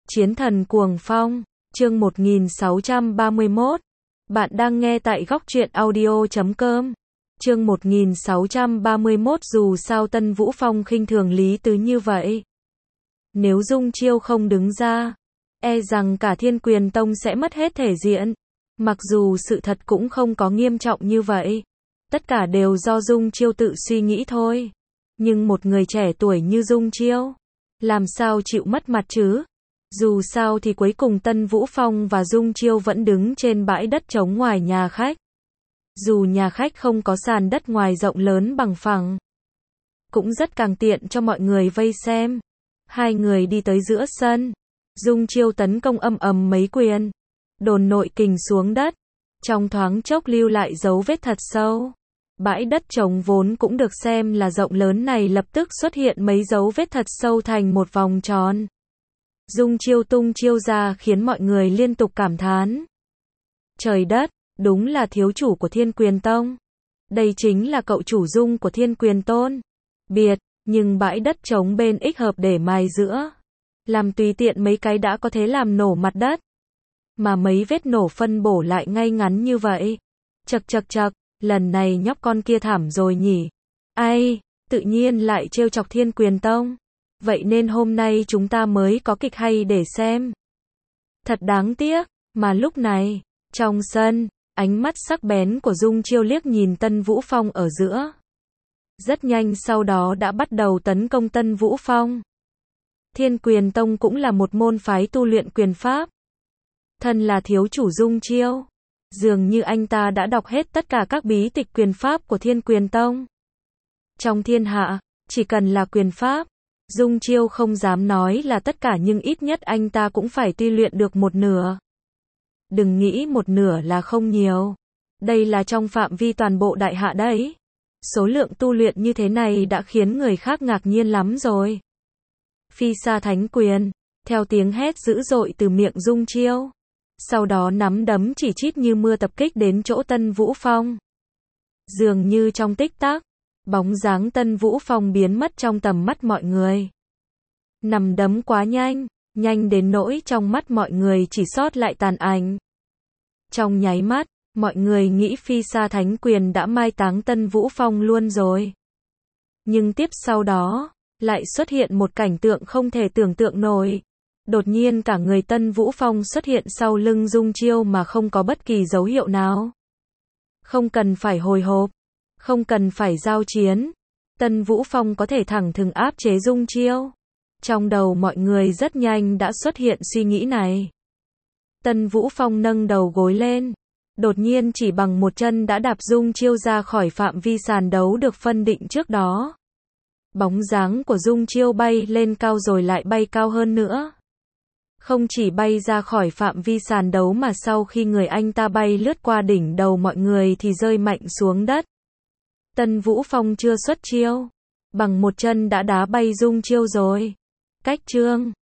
Chiến thần cuồng phong, chương 1631. Bạn đang nghe tại góc truyện audio.com. Chương 1631. Dù sao Tân Vũ Phong khinh thường Lý Tứ như vậy. Nếu Dung Chiêu không đứng ra, e rằng cả Thiên Quyền Tông sẽ mất hết thể diện. Mặc dù sự thật cũng không có nghiêm trọng như vậy. Tất cả đều do Dung Chiêu tự suy nghĩ thôi. Nhưng một người trẻ tuổi như Dung Chiêu, làm sao chịu mất mặt chứ? Dù sao thì cuối cùng Tân Vũ Phong và Dung Chiêu vẫn đứng trên bãi đất trống ngoài nhà khách. Dù nhà khách không có sàn đất ngoài rộng lớn bằng phẳng, cũng rất càng tiện cho mọi người vây xem. Hai người đi tới giữa sân. Dung Chiêu tấn công ầm ầm mấy quyền, đồn nội kình xuống đất, trong thoáng chốc lưu lại dấu vết thật sâu. Bãi đất trống vốn cũng được xem là rộng lớn này lập tức xuất hiện mấy dấu vết thật sâu thành một vòng tròn. Dung Chiêu tung chiêu ra khiến mọi người liên tục cảm thán. Trời đất, đúng là thiếu chủ của Thiên Quyền Tông. Đây chính là cậu chủ Dung của Thiên Quyền Tôn. Biệt, nhưng bãi đất trống bên ích hợp để mài giữa. Làm tùy tiện mấy cái đã có thể làm nổ mặt đất. Mà mấy vết nổ phân bổ lại ngay ngắn như vậy. Chậc chậc chậc, lần này nhóc con kia thảm rồi nhỉ. Ai, tự nhiên lại trêu chọc Thiên Quyền Tông. Vậy nên hôm nay chúng ta mới có kịch hay để xem. Thật đáng tiếc, mà lúc này, trong sân, ánh mắt sắc bén của Dung Chiêu liếc nhìn Tân Vũ Phong ở giữa. Rất nhanh sau đó đã bắt đầu tấn công Tân Vũ Phong. Thiên Quyền Tông cũng là một môn phái tu luyện quyền pháp. Thân là thiếu chủ Dung Chiêu, dường như anh ta đã đọc hết tất cả các bí tịch quyền pháp của Thiên Quyền Tông. Trong thiên hạ, chỉ cần là quyền pháp, Dung Chiêu không dám nói là tất cả nhưng ít nhất anh ta cũng phải tu luyện được một nửa. Đừng nghĩ một nửa là không nhiều. Đây là trong phạm vi toàn bộ đại hạ đấy. Số lượng tu luyện như thế này đã khiến người khác ngạc nhiên lắm rồi. Phi Sa Thánh Quyền, theo tiếng hét dữ dội từ miệng Dung Chiêu. Sau đó nắm đấm chỉ chít như mưa tập kích đến chỗ Tân Vũ Phong. Dường như trong tích tắc, bóng dáng Tân Vũ Phong biến mất trong tầm mắt mọi người. Nắm đấm quá nhanh, nhanh đến nỗi trong mắt mọi người chỉ sót lại tàn ảnh. Trong nháy mắt, mọi người nghĩ Phi Sa Thánh Quyền đã mai táng Tân Vũ Phong luôn rồi. Nhưng tiếp sau đó, lại xuất hiện một cảnh tượng không thể tưởng tượng nổi. Đột nhiên cả người Tân Vũ Phong xuất hiện sau lưng Dung Chiêu mà không có bất kỳ dấu hiệu nào. Không cần phải hồi hộp, không cần phải giao chiến. Tân Vũ Phong có thể thẳng thừng áp chế Dung Chiêu. Trong đầu mọi người rất nhanh đã xuất hiện suy nghĩ này. Tân Vũ Phong nâng đầu gối lên. Đột nhiên chỉ bằng một chân đã đạp Dung Chiêu ra khỏi phạm vi sàn đấu được phân định trước đó. Bóng dáng của Dung Chiêu bay lên cao rồi lại bay cao hơn nữa. Không chỉ bay ra khỏi phạm vi sàn đấu mà sau khi người anh ta bay lướt qua đỉnh đầu mọi người thì rơi mạnh xuống đất. Tân Vũ Phong chưa xuất chiêu, bằng một chân đã đá bay Dung Chiêu rồi. Cách chương